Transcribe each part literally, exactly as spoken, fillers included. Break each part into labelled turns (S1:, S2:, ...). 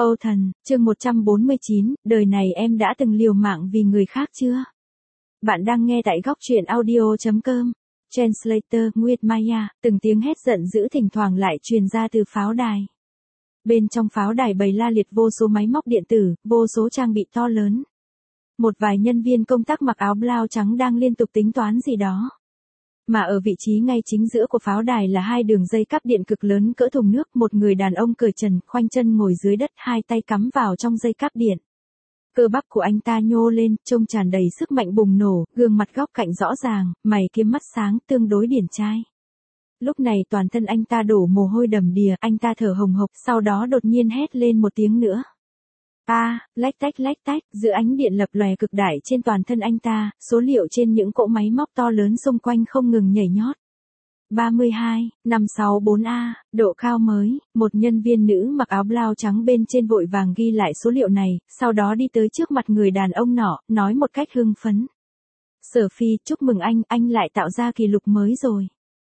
S1: Âu Thần, chương một trăm bốn mươi chín, đời này em đã từng liều mạng vì người khác chưa? Bạn đang nghe tại góc truyện audio chấm com. Translator Nguyệt Maya, từng tiếng hét giận dữ thỉnh thoảng lại truyền ra từ pháo đài. Bên trong pháo đài bày la liệt vô số máy móc điện tử, vô số trang bị to lớn. Một vài nhân viên công tác mặc áo blau trắng đang liên tục tính toán gì đó. Mà ở vị trí ngay chính giữa của pháo đài là hai đường dây cáp điện cực lớn cỡ thùng nước, một người đàn ông cởi trần, khoanh chân ngồi dưới đất, hai tay cắm vào trong dây cáp điện. Cơ bắp của anh ta nhô lên, trông tràn đầy sức mạnh bùng nổ, gương mặt góc cạnh rõ ràng, mày kiếm mắt sáng, tương đối điển trai. Lúc này toàn thân anh ta đổ mồ hôi đầm đìa, anh ta thở hồng hộc, sau đó đột nhiên hét lên một tiếng nữa. A, à, lách tách lách tách, giữa ánh điện lập lòe cực đại trên toàn thân anh ta, số liệu trên những cỗ máy móc to lớn xung quanh không ngừng nhảy nhót. ba mươi hai, năm sáu bốn A, độ cao mới, một nhân viên nữ mặc áo blau trắng bên trên vội vàng ghi lại số liệu này, sau đó đi tới trước mặt người đàn ông nọ, nói một cách hưng phấn. Sở Phi, chúc mừng anh, anh lại tạo ra kỷ lục mới rồi.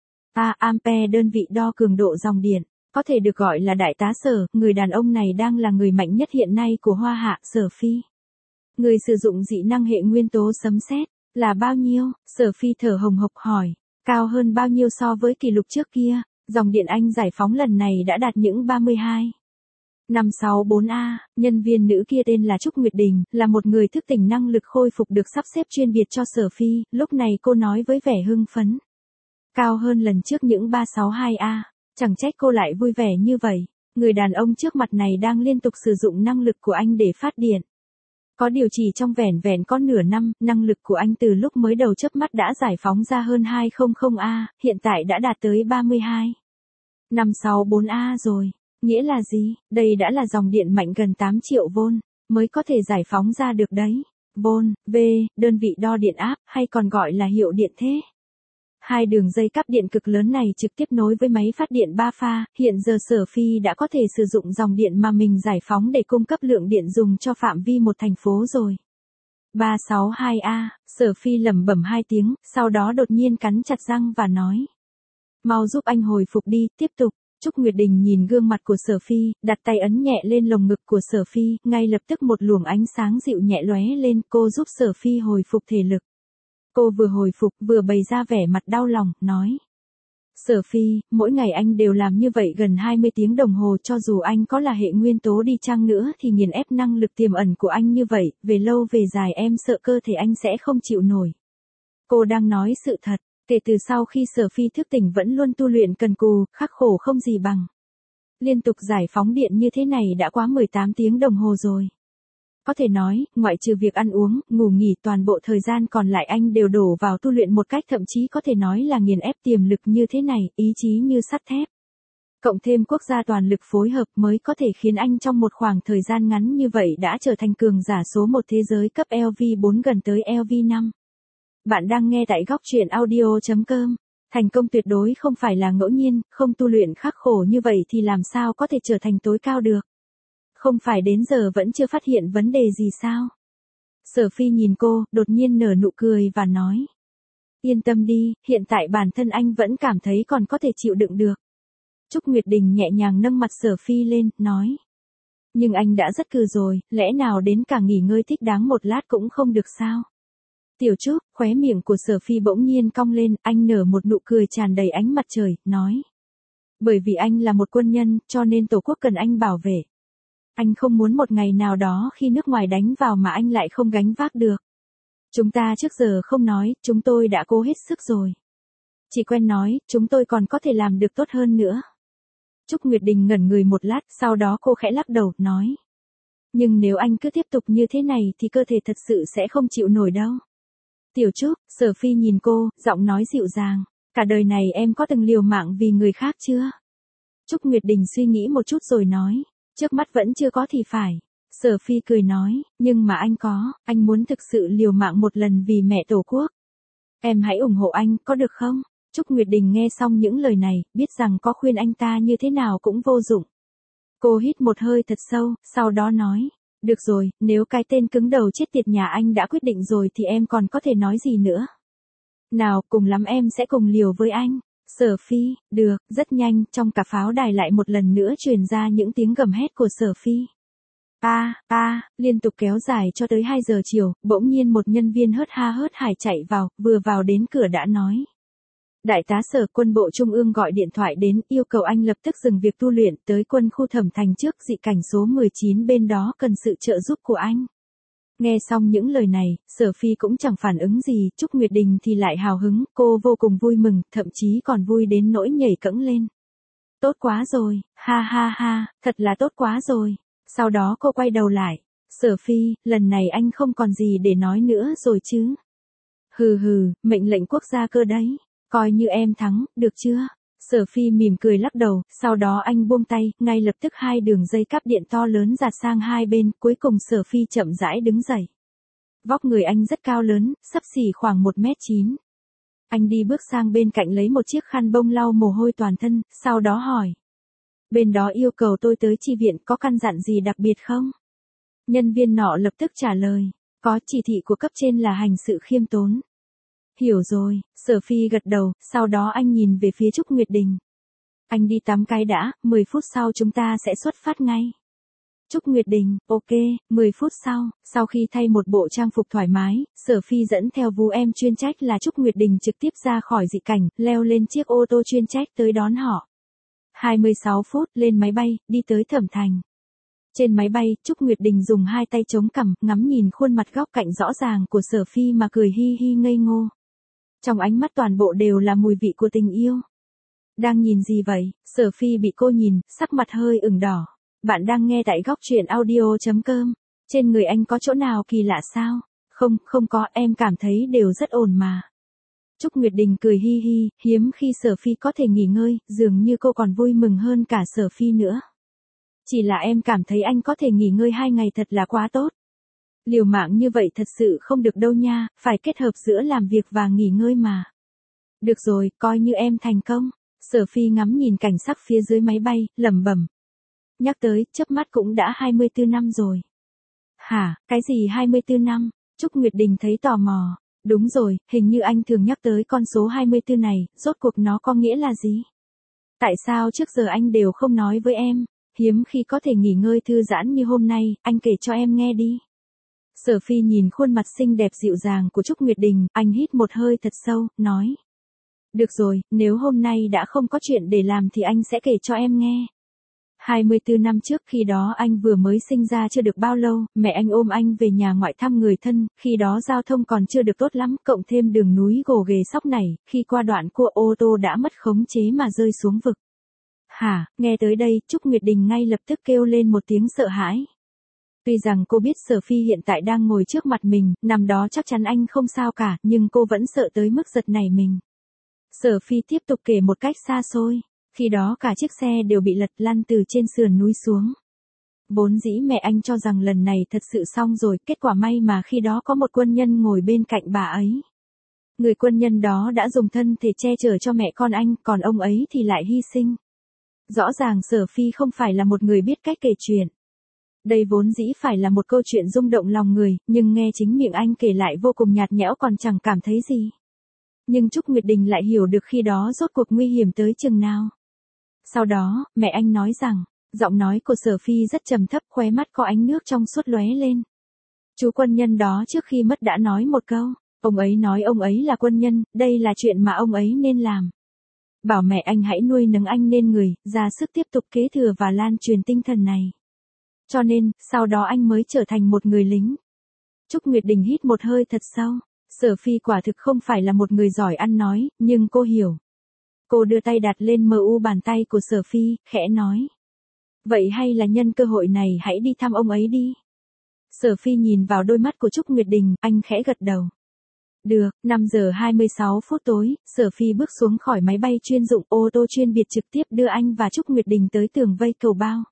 S1: A, ampere đơn vị đo cường độ dòng điện. Có thể được gọi là đại tá Sở, người đàn ông này đang là người mạnh nhất hiện nay của Hoa Hạ, Sở Phi. Người sử dụng dị năng hệ nguyên tố sấm sét, là bao nhiêu? Sở Phi thở hồng hộc hỏi, cao hơn bao nhiêu so với kỷ lục trước kia, dòng điện anh giải phóng lần này đã đạt những ba mươi hai. năm sáu bốn A, nhân viên nữ kia tên là Trúc Nguyệt Đình, là một người thức tỉnh năng lực khôi phục được sắp xếp chuyên biệt cho Sở Phi, lúc này cô nói với vẻ hưng phấn. Cao hơn lần trước những ba sáu hai A. Chẳng trách cô lại vui vẻ như vậy, người đàn ông trước mặt này đang liên tục sử dụng năng lực của anh để phát điện. Có điều chỉ trong vẻn vẹn có nửa năm, năng lực của anh từ lúc mới đầu chớp mắt đã giải phóng ra hơn hai trăm A, hiện tại đã đạt tới ba mươi hai. năm sáu bốn A rồi, nghĩa là gì? Đây đã là dòng điện mạnh gần tám triệu vôn, mới có thể giải phóng ra được đấy. Vôn, V, đơn vị đo điện áp, hay còn gọi là hiệu điện thế. Hai đường dây cáp điện cực lớn này trực tiếp nối với máy phát điện ba pha, hiện giờ Sở Phi đã có thể sử dụng dòng điện mà mình giải phóng để cung cấp lượng điện dùng cho phạm vi một thành phố rồi. ba sáu hai A, Sở Phi lẩm bẩm hai tiếng, sau đó đột nhiên cắn chặt răng và nói. Mau giúp anh hồi phục đi, tiếp tục. Trúc Nguyệt Đình nhìn gương mặt của Sở Phi, đặt tay ấn nhẹ lên lồng ngực của Sở Phi, ngay lập tức một luồng ánh sáng dịu nhẹ lóe lên, cô giúp Sở Phi hồi phục thể lực. Cô vừa hồi phục vừa bày ra vẻ mặt đau lòng, nói. Sở Phi, mỗi ngày anh đều làm như vậy gần hai mươi tiếng đồng hồ, cho dù anh có là hệ nguyên tố đi chăng nữa thì nghiền ép năng lực tiềm ẩn của anh như vậy, về lâu về dài em sợ cơ thể anh sẽ không chịu nổi. Cô đang nói sự thật, kể từ sau khi Sở Phi thức tỉnh vẫn luôn tu luyện cần cù, khắc khổ không gì bằng. Liên tục giải phóng điện như thế này đã quá mười tám tiếng đồng hồ rồi. Có thể nói, ngoại trừ việc ăn uống, ngủ nghỉ, toàn bộ thời gian còn lại anh đều đổ vào tu luyện một cách thậm chí có thể nói là nghiền ép tiềm lực như thế này, ý chí như sắt thép. Cộng thêm quốc gia toàn lực phối hợp mới có thể khiến anh trong một khoảng thời gian ngắn như vậy đã trở thành cường giả số một thế giới cấp L V bốn gần tới L V năm. Bạn đang nghe tại góc truyện audio chấm com. Thành công tuyệt đối không phải là ngẫu nhiên, không tu luyện khắc khổ như vậy thì làm sao có thể trở thành tối cao được. Không phải đến giờ vẫn chưa phát hiện vấn đề gì sao? Sở Phi nhìn cô, đột nhiên nở nụ cười và nói. Yên tâm đi, hiện tại bản thân anh vẫn cảm thấy còn có thể chịu đựng được. Trúc Nguyệt Đình nhẹ nhàng nâng mặt Sở Phi lên, nói. Nhưng anh đã rất cừ rồi, lẽ nào đến cả nghỉ ngơi thích đáng một lát cũng không được sao? Tiểu Trúc, khóe miệng của Sở Phi bỗng nhiên cong lên, anh nở một nụ cười tràn đầy ánh mặt trời, nói. Bởi vì anh là một quân nhân, cho nên Tổ quốc cần anh bảo vệ. Anh không muốn một ngày nào đó khi nước ngoài đánh vào mà anh lại không gánh vác được. Chúng ta trước giờ không nói, chúng tôi đã cố hết sức rồi. Chỉ quen nói, chúng tôi còn có thể làm được tốt hơn nữa. Trúc Nguyệt Đình ngẩn người một lát, sau đó cô khẽ lắc đầu, nói. Nhưng nếu anh cứ tiếp tục như thế này thì cơ thể thật sự sẽ không chịu nổi đâu. Tiểu Trúc, Sở Phi nhìn cô, giọng nói dịu dàng. Cả đời này em có từng liều mạng vì người khác chưa? Trúc Nguyệt Đình suy nghĩ một chút rồi nói. Trước mắt vẫn chưa có thì phải. Sở Phi cười nói, nhưng mà anh có, anh muốn thực sự liều mạng một lần vì mẹ Tổ quốc. Em hãy ủng hộ anh, có được không? Trúc Nguyệt Đình nghe xong những lời này, biết rằng có khuyên anh ta như thế nào cũng vô dụng. Cô hít một hơi thật sâu, sau đó nói, được rồi, nếu cái tên cứng đầu chết tiệt nhà anh đã quyết định rồi thì em còn có thể nói gì nữa. Nào, cùng lắm em sẽ cùng liều với anh. Sở Phi, được, rất nhanh, trong cả pháo đài lại một lần nữa truyền ra những tiếng gầm hét của Sở Phi. A, a, liên tục kéo dài cho tới hai giờ chiều, bỗng nhiên một nhân viên hớt ha hớt hải chạy vào, vừa vào đến cửa đã nói. Đại tá Sở Quân bộ Trung ương gọi điện thoại đến, yêu cầu anh lập tức dừng việc tu luyện tới quân khu Thẩm Thành trước, dị cảnh số mười chín bên đó cần sự trợ giúp của anh. Nghe xong những lời này, Sở Phi cũng chẳng phản ứng gì, Trúc Nguyệt Đình thì lại hào hứng, cô vô cùng vui mừng, thậm chí còn vui đến nỗi nhảy cẫng lên. Tốt quá rồi, ha ha ha, thật là tốt quá rồi. Sau đó cô quay đầu lại, Sở Phi, lần này anh không còn gì để nói nữa rồi chứ. Hừ hừ, mệnh lệnh quốc gia cơ đấy, coi như em thắng, được chưa? Sở Phi mỉm cười lắc đầu, sau đó anh buông tay, ngay lập tức hai đường dây cáp điện to lớn dạt sang hai bên, cuối cùng Sở Phi chậm rãi đứng dậy. Vóc người anh rất cao lớn, xấp xỉ khoảng một mét chín. Anh đi bước sang bên cạnh lấy một chiếc khăn bông lau mồ hôi toàn thân, sau đó hỏi. Bên đó yêu cầu tôi tới chi viện, có căn dặn gì đặc biệt không? Nhân viên nọ lập tức trả lời, có, chỉ thị của cấp trên là hành sự khiêm tốn. Hiểu rồi, Sở Phi gật đầu, sau đó anh nhìn về phía Trúc Nguyệt Đình. Anh đi tắm cái đã, mười phút sau chúng ta sẽ xuất phát ngay. Trúc Nguyệt Đình, ok, mười phút sau, sau khi thay một bộ trang phục thoải mái, Sở Phi dẫn theo vú em chuyên trách là Trúc Nguyệt Đình trực tiếp ra khỏi dị cảnh, leo lên chiếc ô tô chuyên trách tới đón họ. hai mươi sáu phút, lên máy bay, đi tới Thẩm Thành. Trên máy bay, Trúc Nguyệt Đình dùng hai tay chống cằm, ngắm nhìn khuôn mặt góc cạnh rõ ràng của Sở Phi mà cười hi hi ngây ngô. Trong ánh mắt toàn bộ đều là mùi vị của tình yêu. Đang nhìn gì vậy? Sở Phi bị cô nhìn, sắc mặt hơi ửng đỏ. Bạn đang nghe tại góc truyện audio.com. Trên người anh có chỗ nào kỳ lạ sao? Không, không có, em cảm thấy đều rất ổn mà. Trúc Nguyệt Đình cười hi hi, hiếm khi Sở Phi có thể nghỉ ngơi, dường như cô còn vui mừng hơn cả Sở Phi nữa. Chỉ là em cảm thấy anh có thể nghỉ ngơi hai ngày thật là quá tốt. Liều mạng như vậy thật sự không được đâu nha, phải kết hợp giữa làm việc và nghỉ ngơi mà. Được rồi, coi như em thành công. Sở Phi ngắm nhìn cảnh sắc phía dưới máy bay, lẩm bẩm. Nhắc tới, chớp mắt cũng đã hai mươi tư năm rồi. Hả, cái gì hai mươi tư năm? Trúc Nguyệt Đình thấy tò mò. Đúng rồi, hình như anh thường nhắc tới con số hai mươi tư này, rốt cuộc nó có nghĩa là gì? Tại sao trước giờ anh đều không nói với em? Hiếm khi có thể nghỉ ngơi thư giãn như hôm nay, anh kể cho em nghe đi. Sở Phi nhìn khuôn mặt xinh đẹp dịu dàng của Trúc Nguyệt Đình, anh hít một hơi thật sâu, nói. Được rồi, nếu hôm nay đã không có chuyện để làm thì anh sẽ kể cho em nghe. hai mươi tư năm trước, khi đó anh vừa mới sinh ra chưa được bao lâu, mẹ anh ôm anh về nhà ngoại thăm người thân, khi đó giao thông còn chưa được tốt lắm, cộng thêm đường núi gồ ghề sóc nảy, khi qua đoạn cua ô tô đã mất khống chế mà rơi xuống vực. Hả, nghe tới đây, Trúc Nguyệt Đình ngay lập tức kêu lên một tiếng sợ hãi. Tuy rằng cô biết Sở Phi hiện tại đang ngồi trước mặt mình, nằm đó chắc chắn anh không sao cả, nhưng cô vẫn sợ tới mức giật nảy mình. Sở Phi tiếp tục kể một cách xa xôi. Khi đó cả chiếc xe đều bị lật lăn từ trên sườn núi xuống. Vốn dĩ mẹ anh cho rằng lần này thật sự xong rồi, kết quả may mà khi đó có một quân nhân ngồi bên cạnh bà ấy. Người quân nhân đó đã dùng thân thể che chở cho mẹ con anh, còn ông ấy thì lại hy sinh. Rõ ràng Sở Phi không phải là một người biết cách kể chuyện. Đây vốn dĩ phải là một câu chuyện rung động lòng người, nhưng nghe chính miệng anh kể lại vô cùng nhạt nhẽo còn chẳng cảm thấy gì. Nhưng Trúc Nguyệt Đình lại hiểu được khi đó rốt cuộc nguy hiểm tới chừng nào. Sau đó, mẹ anh nói rằng, giọng nói của Sở Phi rất trầm thấp, khóe mắt có ánh nước trong suốt lóe lên. Chú quân nhân đó trước khi mất đã nói một câu, ông ấy nói ông ấy là quân nhân, đây là chuyện mà ông ấy nên làm. Bảo mẹ anh hãy nuôi nấng anh nên người, ra sức tiếp tục kế thừa và lan truyền tinh thần này. Cho nên, sau đó anh mới trở thành một người lính. Trúc Nguyệt Đình hít một hơi thật sâu. Sở Phi quả thực không phải là một người giỏi ăn nói, nhưng cô hiểu. Cô đưa tay đặt lên mờ u bàn tay của Sở Phi, khẽ nói. Vậy hay là nhân cơ hội này hãy đi thăm ông ấy đi. Sở Phi nhìn vào đôi mắt của Trúc Nguyệt Đình, anh khẽ gật đầu. Được, năm giờ hai mươi sáu phút tối, Sở Phi bước xuống khỏi máy bay chuyên dụng, ô tô chuyên biệt trực tiếp đưa anh và Trúc Nguyệt Đình tới tường vây cầu bao.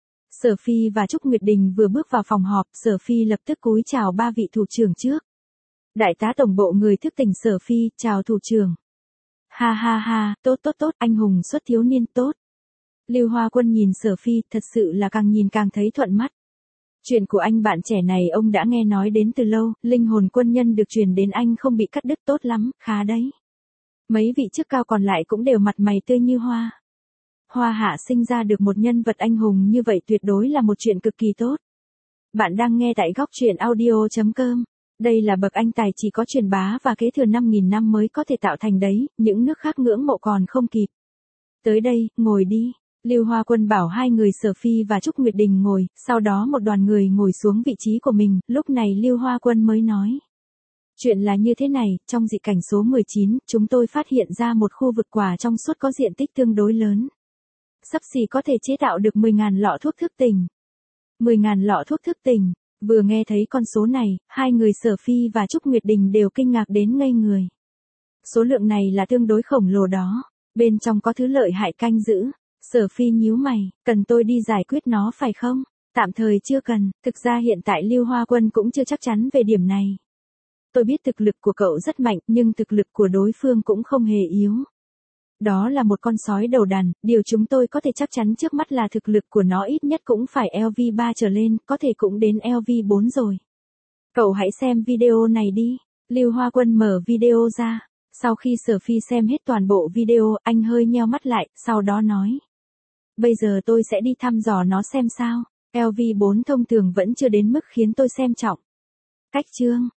S1: Sở Phi và Trúc Nguyệt Đình vừa bước vào phòng họp, Sở Phi lập tức cúi chào ba vị thủ trưởng trước. Đại tá tổng bộ người thức tỉnh Sở Phi, chào thủ trưởng. Ha ha ha, tốt tốt tốt, anh hùng xuất thiếu niên tốt. Lưu Hoa Quân nhìn Sở Phi, thật sự là càng nhìn càng thấy thuận mắt. Chuyện của anh bạn trẻ này ông đã nghe nói đến từ lâu, linh hồn quân nhân được truyền đến anh không bị cắt đứt tốt lắm, khá đấy. Mấy vị chức cao còn lại cũng đều mặt mày tươi như hoa. Hoa hạ sinh ra được một nhân vật anh hùng như vậy tuyệt đối là một chuyện cực kỳ tốt. Bạn đang nghe tại góc truyện audio.com. Đây là bậc anh tài chỉ có truyền bá và kế thừa năm nghìn năm mới có thể tạo thành đấy, những nước khác ngưỡng mộ còn không kịp. Tới đây, ngồi đi. Lưu Hoa Quân bảo hai người Sở Phi và Trúc Nguyệt Đình ngồi, sau đó một đoàn người ngồi xuống vị trí của mình, lúc này Lưu Hoa Quân mới nói. Chuyện là như thế này, trong dị cảnh số mười chín, chúng tôi phát hiện ra một khu vực quả trong suốt có diện tích tương đối lớn. Xấp xỉ có thể chế tạo được mười nghìn lọ thuốc thức tỉnh. mười nghìn lọ thuốc thức tỉnh. Vừa nghe thấy con số này, hai người Sở Phi và Trúc Nguyệt Đình đều kinh ngạc đến ngây người. Số lượng này là tương đối khổng lồ đó. Bên trong có thứ lợi hại canh giữ. Sở Phi nhíu mày, cần tôi đi giải quyết nó phải không? Tạm thời chưa cần, thực ra hiện tại Lưu Hoa Quân cũng chưa chắc chắn về điểm này. Tôi biết thực lực của cậu rất mạnh, nhưng thực lực của đối phương cũng không hề yếu. Đó là một con sói đầu đàn, điều chúng tôi có thể chắc chắn trước mắt là thực lực của nó ít nhất cũng phải L V ba trở lên, có thể cũng đến L V bốn rồi. Cậu hãy xem video này đi. Lưu Hoa Quân mở video ra. Sau khi Sở Phi xem hết toàn bộ video, anh hơi nheo mắt lại, sau đó nói. Bây giờ tôi sẽ đi thăm dò nó xem sao. L V bốn thông thường vẫn chưa đến mức khiến tôi xem trọng. Cách chương.